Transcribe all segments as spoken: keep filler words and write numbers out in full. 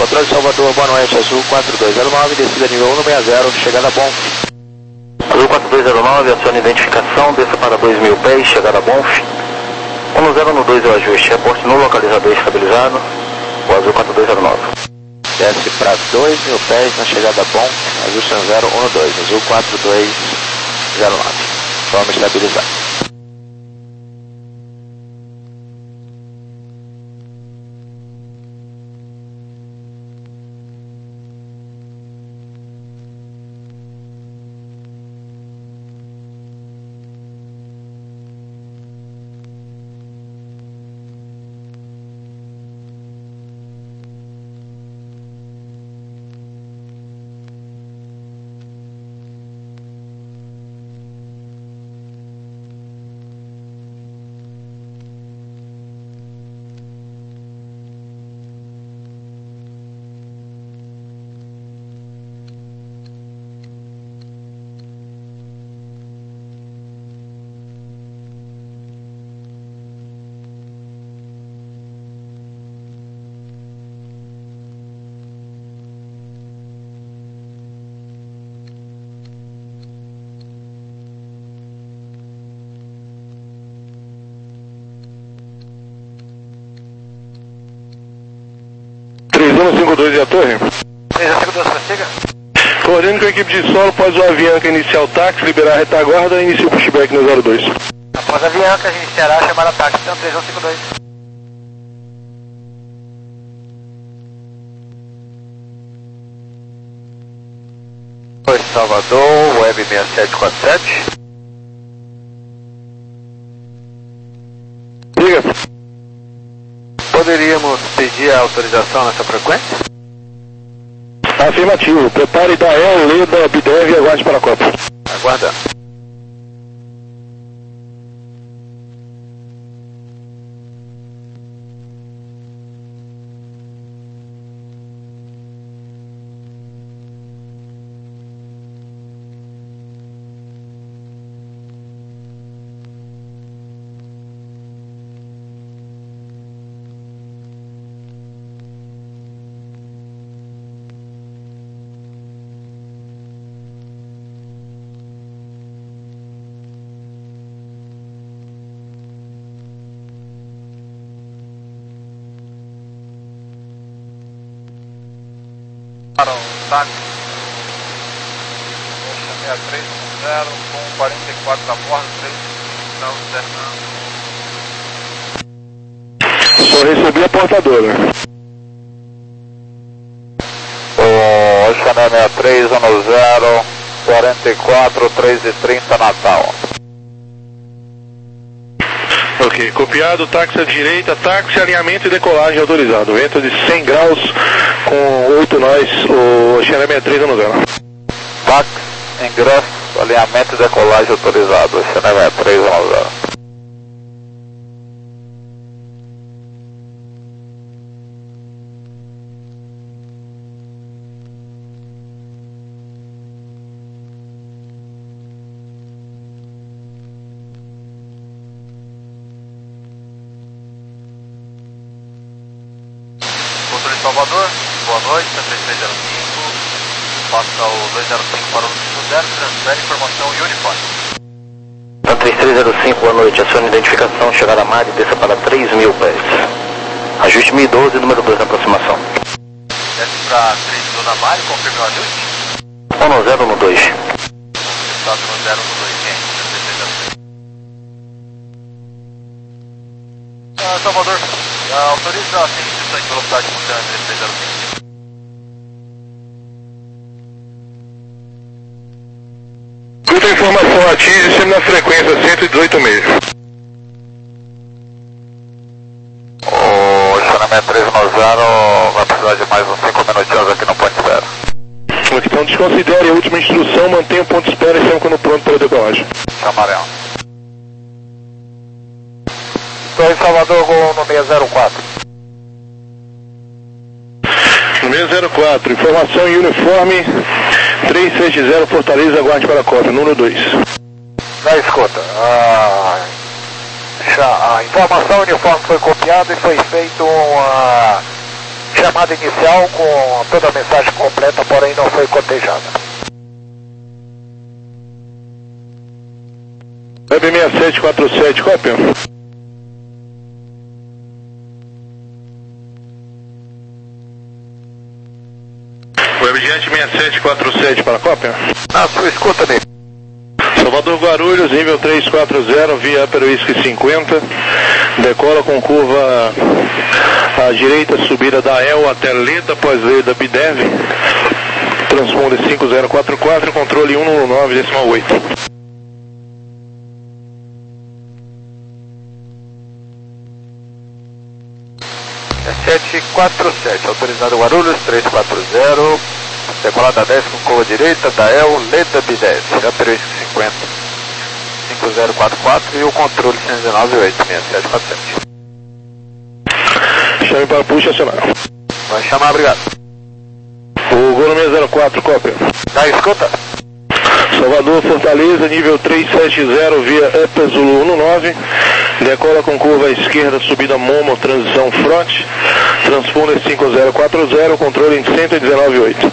Controle Salvador, boa noite, Azul quatro dois zero nove, descida nível um no sessenta, chegada bom. Azul quatro dois zero nove, acione identificação, desça para dois mil pés, chegada bom. um zero um dois é o ajuste, reporte no localizador estabilizado, o Azul quatro dois zero nove. Desce para dois mil pés na chegada bom, ajuste no zero um dois, Azul quatro dois zero nove. Vamos estabilizar. três um cinco dois e a torre? três um cinco dois, prossiga. Coordenando com a equipe de solo, após o Avianca iniciar o táxi, liberar a retaguarda e inicia o pushback no zero dois. Após a Avianca, a gente iniciará a chamada táxi, então três um cinco dois. Oi, Salvador, Web seis sete quatro sete. Diga. Poderíamos pedir a autorização nessa frequência? Afirmativo. Prepare da El, Leda, Bidev e aguarde para a Copa. Aguardando. Para o táxi seis três um zero com quarenta e quatro a bordo, três Fernando. Só recebi a portadora. O Chanel seis três um zero, quarenta e quatro, três e trinta, Natal. Ok, copiado, táxi à direita, táxi, alinhamento e decolagem autorizado. Vento de cem graus com oito nós, o Chanel seis três um zero. Táxi, ingresso, alinhamento e decolagem autorizado, Chanel seis três um zero. Salvador, boa noite, três três zero cinco, passa o dois zero cinco para o cinco zero, transfere informação e uniforme. três três zero cinco, boa noite, acione identificação, chegada a mar e desça para três mil pés. Ajuste mil e doze, número dois na aproximação. Desce para três mil na mar e confirme o ajuste. um zero um dois. Estado no zero um dois, quem? três três zero cinco. Ah, Salvador, ah, autoriza a seguinte de velocidade montana três três zero cinco. Escuta a informação, atinge-se na frequência cento e dezoito meio. O Chanel seis três um zero vai precisar de mais uns cinco minutinhos aqui no ponto de espera. Então desconsidere a última instrução, mantenha o ponto de espera e estamos quando pronto para a decolagem. Chamarão. Estou em Salvador no seis zero quatro. No seis zero quatro, informação em uniforme, três sete zero, Fortaleza, aguarde para a cópia, número dois. Na escuta, a, a informação uniforme foi copiada e foi feito uma chamada inicial com toda a mensagem completa, porém não foi cotejada. Web seis sete quatro sete, cópia. Webjet seis sete quatro sete para cópia. Na sua escuta, Ney. Salvador Guarulhos, nível trezentos e quarenta, via Upper Whisky cinquenta. Decola com curva à direita, subida da E L até Leda, após Leda Bidev. Transponder cinco zero quatro quatro, controle cento e nove decimal oito. sete quatro sete, autorizado Guarulhos, trezentos e quarenta, decolada dez com curva direita, da E L, Leda Bidev, Upper Whisky cinquenta, cinco zero quatro quatro e o controle cento e nove oito, seis sete quatro sete. Chame para puxa acionar. Vai chamar, obrigado. O Golo seis zero quatro, cópia. Na escuta. Salvador Fortaleza, nível trezentos e setenta, via Upper Zulu cento e nove. Decola com curva à esquerda, subida Momo, transição front. Transponder cinco zero quatro zero, controle em cento e nove oito.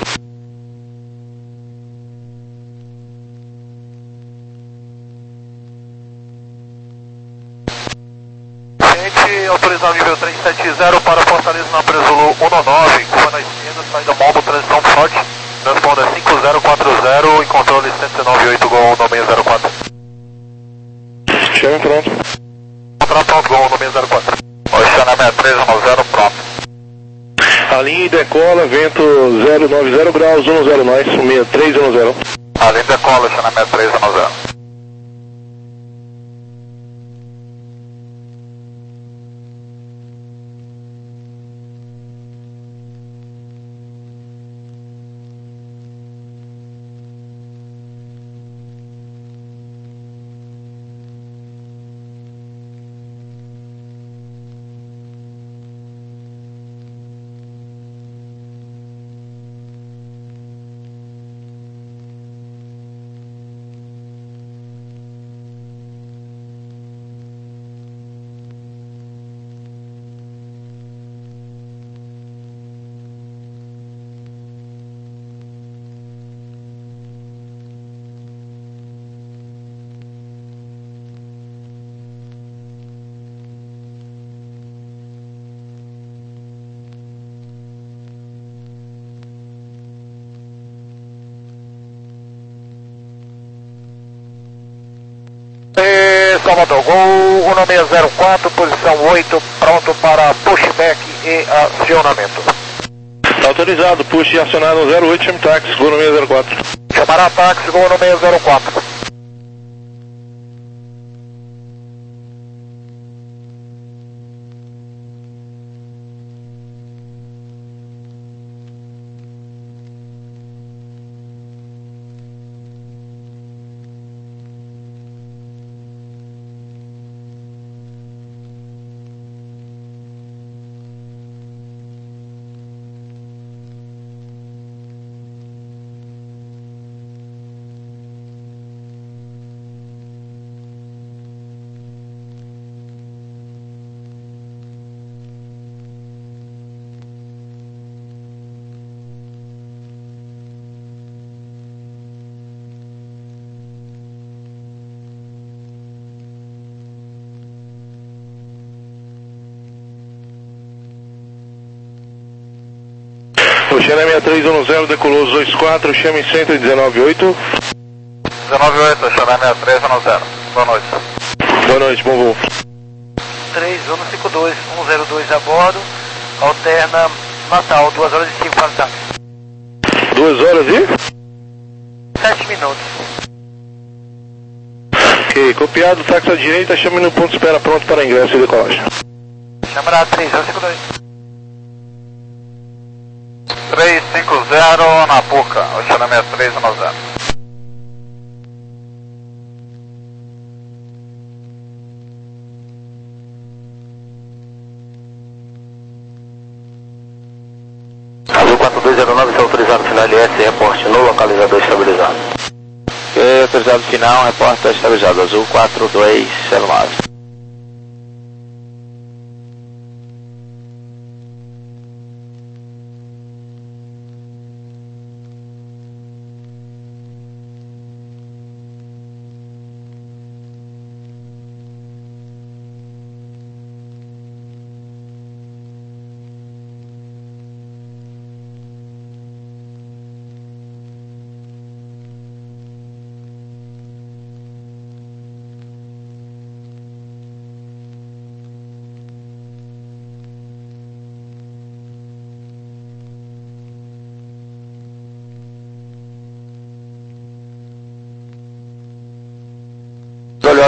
Autorizado nível trezentos e setenta para Fortaleza na Presulu cento e nove, curva na esquerda, saída Momo, transição forte, transponder cinco zero quatro zero e controle cento e nove oito, Gol no seis zero quatro. Chame pronto. Contrato pronto, Gol no seis zero quatro. Oceana seis três um zero, pronto. A linha decola, vento zero nove zero graus, um zero nós, seis três um zero. A linha decola, Oceana seis três um zero. Salvador, Gol seis zero quatro, posição oito, pronto para pushback e acionamento. Autorizado, push e acionado zero oito, chame táxi, Gol seis zero quatro. Chamará táxi, Gol seis zero quatro. Oceana seis três um zero, decolou dois quatro, chame cento e nove oito. dezenove oito, Oceana seis três um zero. Boa noite. Boa noite, bom voo. três um cinco dois um zero dois a bordo, alterna Natal, duas horas e cinco para o táxi. duas horas e? sete minutos. Ok, copiado, táxi à direita, chame no ponto de espera pronto para ingresso e decolagem. Chamará três um cinco dois. três cinco zero na Puca, Oceana seis três um zero. Azul quatro dois zero nove, está autorizado final L S, reporte no localizador estabilizado. Ok, autorizado final, reporte estabilizado, Azul quatro dois zero nove.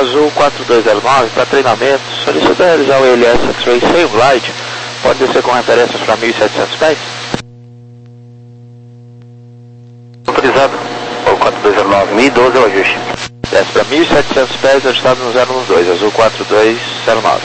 Azul quatro dois zero nove, para treinamento, solicita realizar o E L S X-Ray sem o glide, pode descer com referências para mil e setecentos pés? Autorizado, o quatro dois zero nove, mil e doze é o ajuste. Desce para mil e setecentos pés, ajustado no zero um dois, Azul quatro dois zero nove.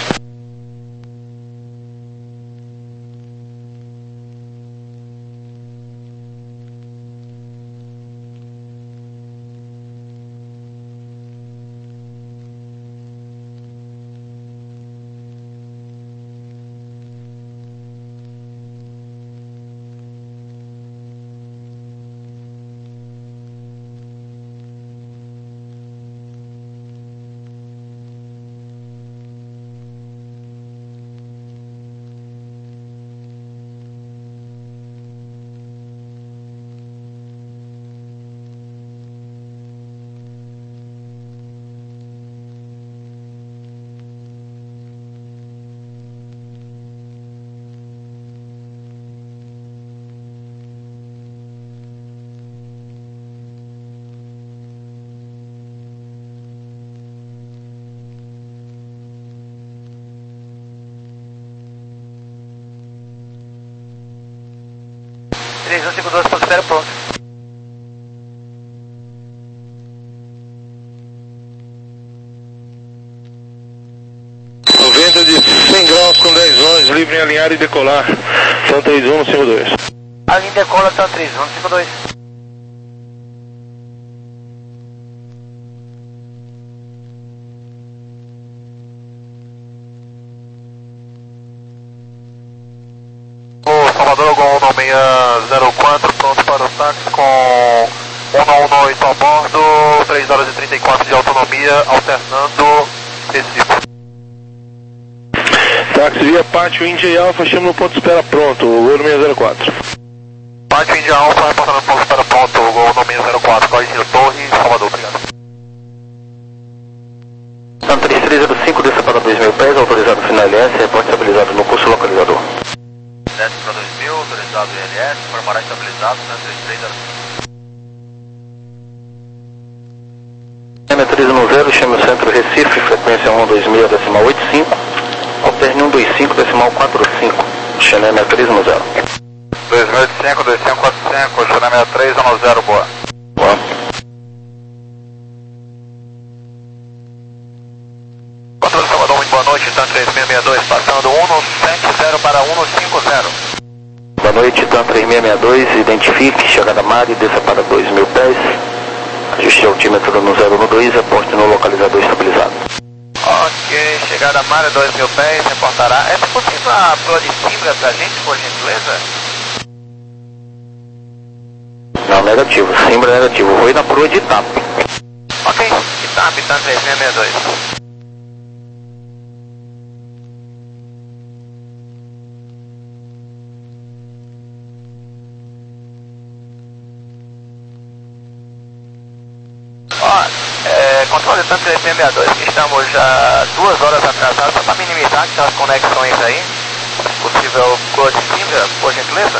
três um cinco dois, ponto zero, pronto. Vento de cem graus com dez nós, livre em alinhar e decolar. São três um cinco dois. A linha decola, são três um cinco dois. Salvador, Gol um seis zero quatro, pronto para o táxi com um um oito a bordo, três horas e trinta e quatro de autonomia, alternando Recife. Táxi via Pátio Índia e Alfa, chama no ponto de espera pronto, o Gol seis zero quatro. Pátio Índia Alfa, reportando no ponto de espera pronto, Gol um seis zero quatro, Correio Torre, Salvador, obrigado. Então, três três zero cinco, desça para dois mil pés, autorizado final L S, reporte estabilizado no curso localizador. Desce para dois mil, autorizado o I L S, formará estabilizado, três três zero cinco. Metriza no zero, chame o centro Recife, frequência um dois seis, decimal oito cinco, alterne um dois cinco, decimal quatro cinco, chame metriza no zero. dois mil e oitenta e cinco, dois cinco quatro cinco, China sessenta e três, um zero, boa. Boa. Controle Salvador, muito boa noite, TAM três seis seis dois, passando um sete zero para um cinco zero. Boa noite, TAM três seis seis dois, identifique, chegada Mari, desça para dois mil pés, ajuste altímetro no zero um dois, aporte no localizador estabilizado. Ok, chegada Mário, dois mil pés, reportará. É possível a proa de Simbra pra gente, por gentileza? Não, negativo, Simbra negativo, Rui na proa de T A P. Ok, Itap, TAM três seis seis dois. Ó, é, controle TAM três seis seis dois, estamos já duas horas atrasados, só para minimizar aquelas conexões aí. Possível proa de Simbra, por gentileza?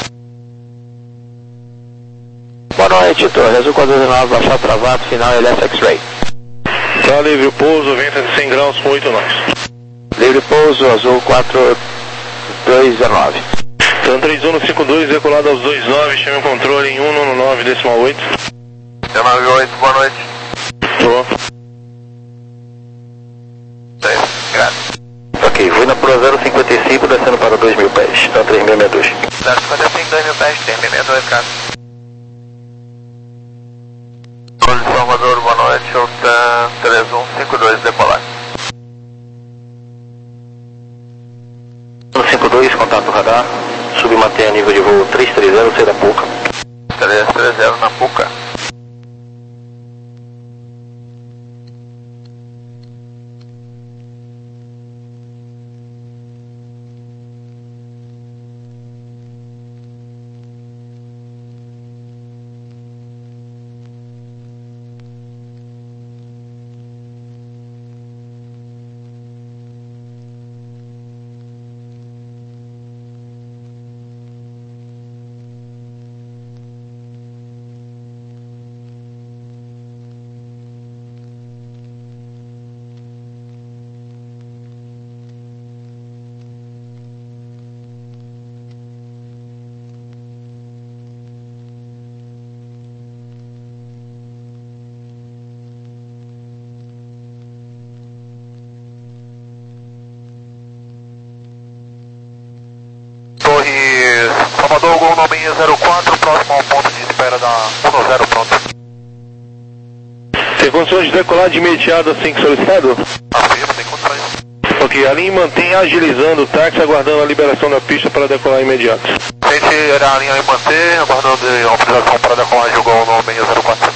Boa noite, Torre Azul quatro dois nove, baixar travado, final L S X-Ray. Tá livre o pouso, vento de cem graus com oito nós. Livre pouso, Azul quatro dois zero nove. Então três um cinco dois, decolado aos dois nove, chame o controle em um nove, decimal oito. nove oito, boa noite. Tô. Graças. Ok, Rui na proa zero cinquenta e cinco, descendo para dois mil pés, TAM três seis seis dois. zero cinquenta e cinco, dois mil pés, três seis seis dois, cara. Controle Salvador, boa noite, o TAM três um cinco dois, decolar. um cinco dois, contato radar, submanter a nível de voo três três zero, C da Puca. três três zero na Puca. Salvador, Gol nove zero quatro, próximo ao ponto de espera da um zero, pronto. Tem condições de decolar de imediato assim que solicitado? Afirma, tem condições. Ok, a linha mantém agilizando o táxi, aguardando a liberação da pista para decolar imediato. A gente era a linha aí manter, aguardando a autorização para decolagem, Gol nove zero quatro.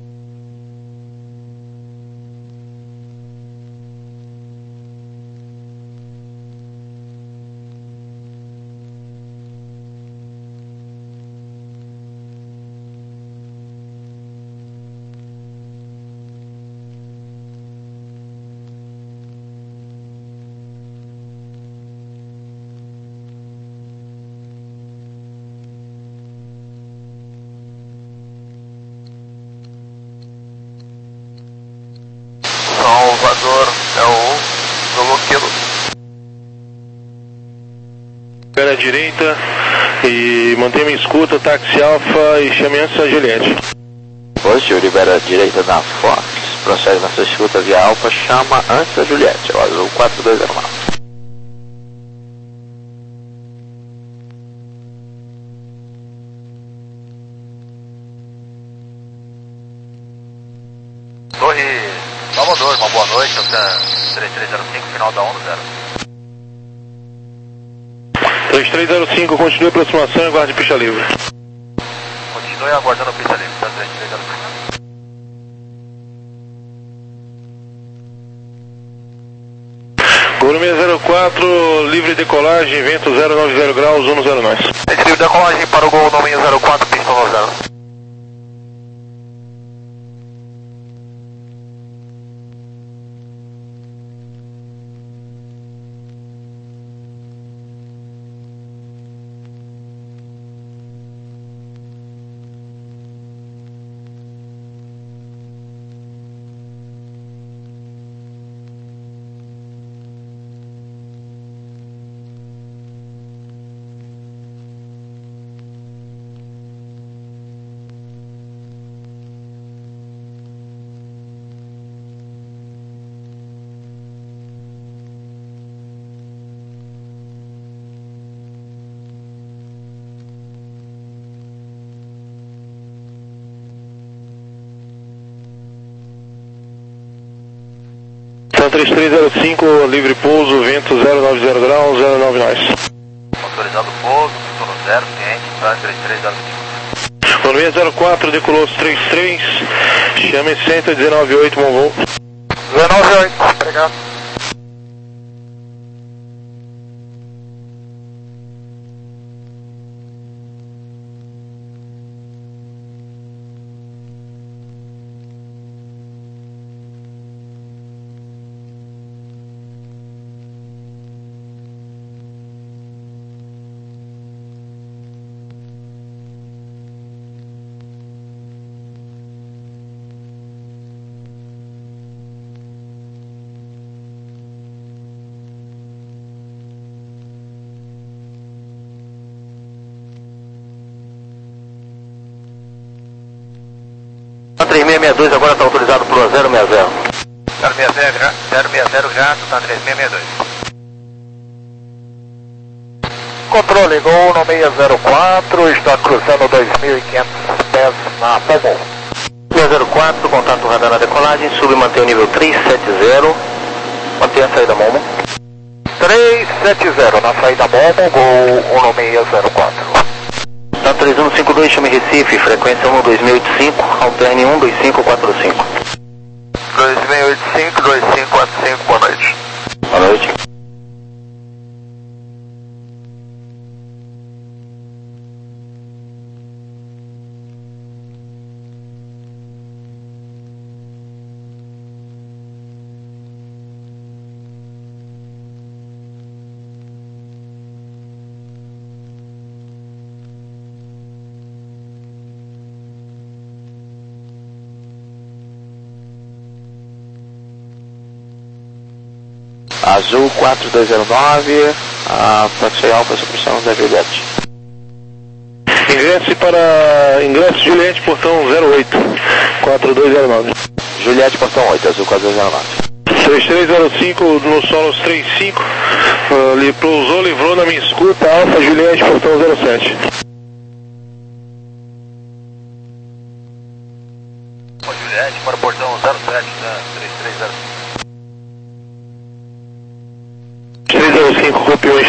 Salvador é o Zulu Kilo. Espera à direita e mantenha minha escuta, táxi Alfa e chame antes a Juliette. Positivo, libera a direita na Fox, procede na sua escuta via Alfa, chama antes a Juliette, é o azul quatro dois zero nove. Torre Salvador, uma boa noite, três três zero cinco, final da um zero. três três zero cinco, continue a aproximação e aguarde pista livre. Continue aguardando a pista livre, tá três três zero cinco. Gol seis zero quatro, livre decolagem, vento zero nove zero graus, um zero nós. Esse livre decolagem para o Gol nove zero quatro, pista um zero. três três zero cinco, livre pouso, vento zero nove zero graus, zero nove nós. Autorizado pouso, turno zero, ciente, tá três três zero cinco. Gol seis zero quatro, decolou três três, chame cento e dezenove oito, bom voo. dezenove oito, obrigado. três seis seis dois agora está autorizado para o zero seis zero. zero seis zero, zero seis zero já, tá três seis seis dois. Controle, Gol seis zero quatro, está cruzando dois mil e quinhentos pés na Pomon. seis zero quatro, contato radar na decolagem, sub e mantém o nível três sete zero, mantém a saída Momo. três sete zero, na saída Momo, Gol seis zero quatro. Tá três um cinco dois, chame Recife, frequência um dois mil e oitenta e cinco, alterne um dois cinco quatro cinco. dois mil e oitenta e cinco, dois cinco quatro cinco, boa noite. Boa noite. Azul quatro dois zero nove, a Taxi Alfa, supressão da Juliette. Ingresse para... Ingresso Juliette, portão zero oito, quatro dois zero nove. Juliette, portão oito, Azul quatro dois zero nove. três três zero cinco, no Solos trinta e cinco, uh, pousou, livrou na minha escuta, Alfa Juliette, portão zero sete.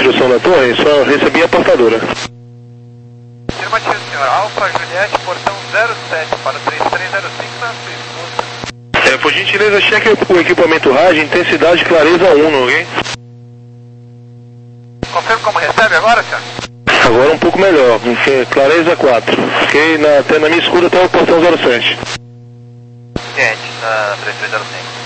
construção da torre, só recebi a portadora. Afirmativo, senhor. Alfa Juliette, portão zero sete para três três zero cinco na sua escuta. É, por gentileza, cheque o equipamento rádio, intensidade clareza um, ok? Confirma como recebe agora, senhor? Agora um pouco melhor, porque clareza quatro, ok? Na, até na minha escuta até o portão zero sete. Gente, na três três zero cinco.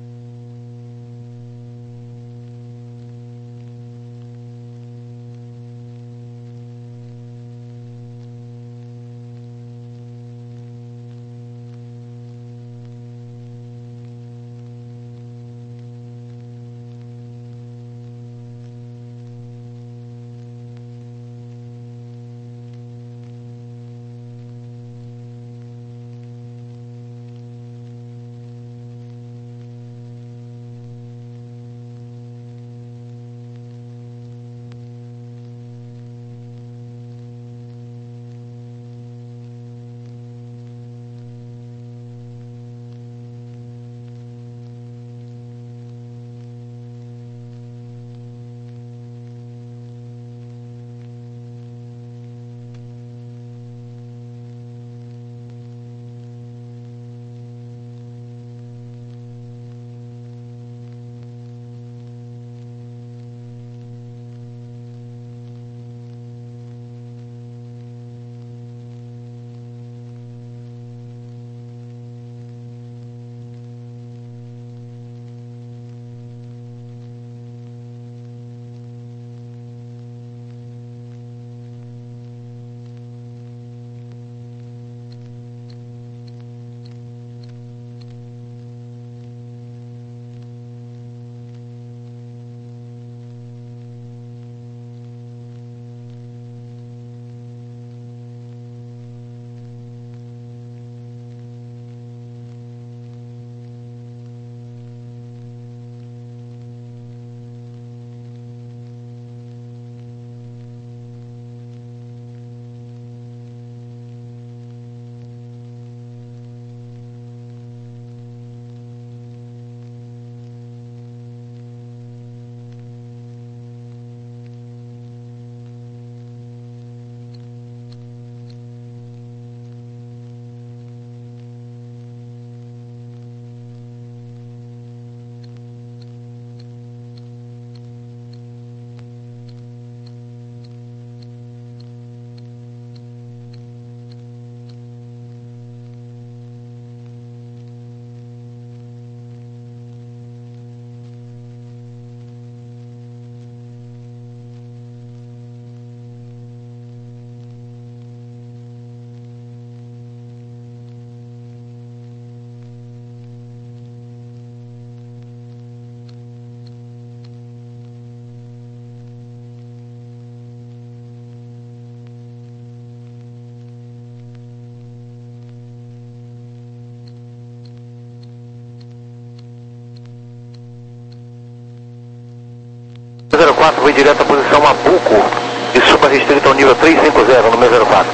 zero quatro, vai direto à posição Mabuco e suba restrito ao nível três cinco zero, número zero quatro.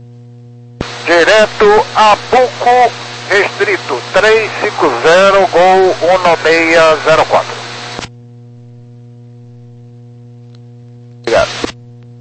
Direto a Buco, restrito três cinco zero, Gol um seis zero quatro. Obrigado.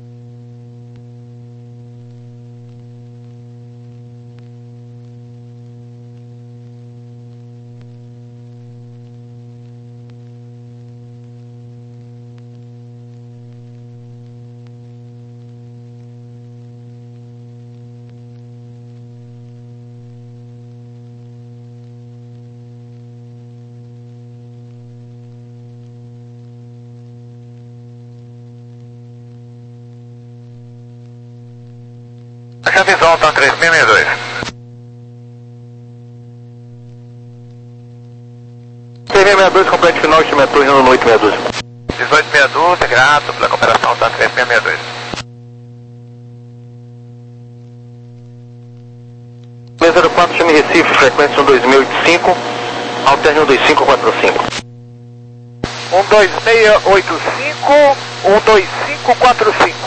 Baixa a visão, tá três seis seis dois. três seis seis dois, complete final, estimatura indo no oito seis dois. dezoito sessenta e dois, grato pela cooperação, tá três seis seis dois. zero quatro, chame Recife, frequência um dois seis oito cinco, alterne um dois cinco quatro cinco. um dois seis oito cinco, um dois cinco quatro cinco.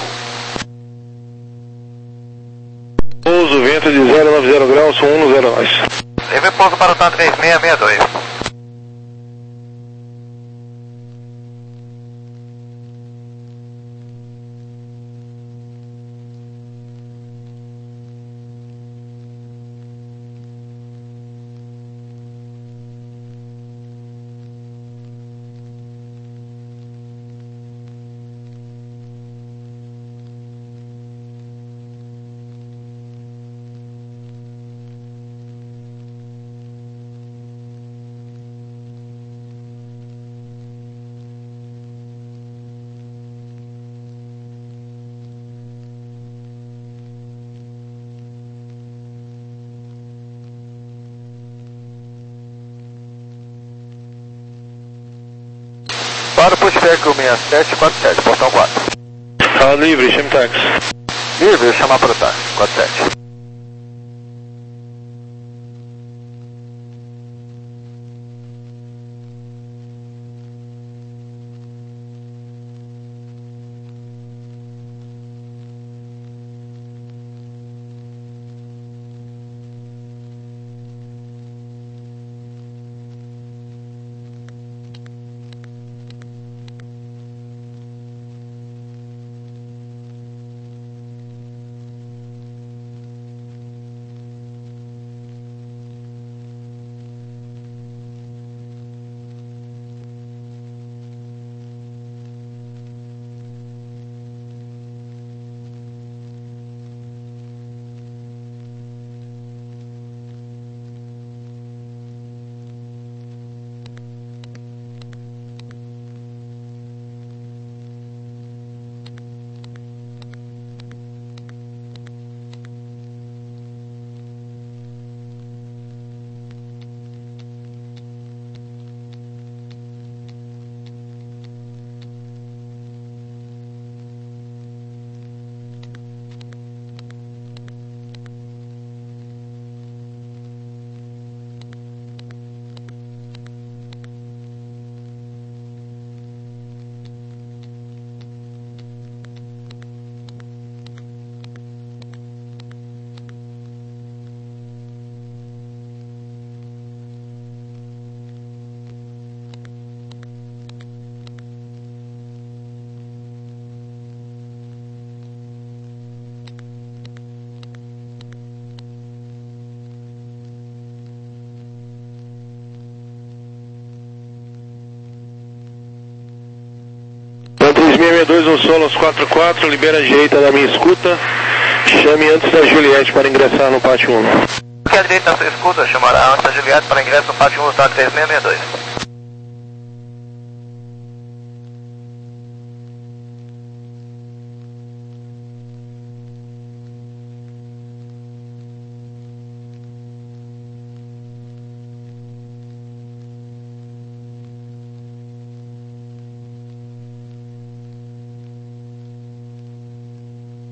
Pouso, vento de zero nove zero graus, um zero nós. Leve pouso para o TAN três seis seis dois. para o pushback um seis sete quatro sete, portão quatro. Ah, livre, chame táxi. Livre, chamar para o táxi, quatro sete. três seis seis dois, o Solos quatro quatro, libera a direita da minha escuta. Chame antes da Juliette para ingressar no pátio um. Que a direita da sua escuta chamará antes da Juliette para ingresso no pátio um, tá três seis seis dois.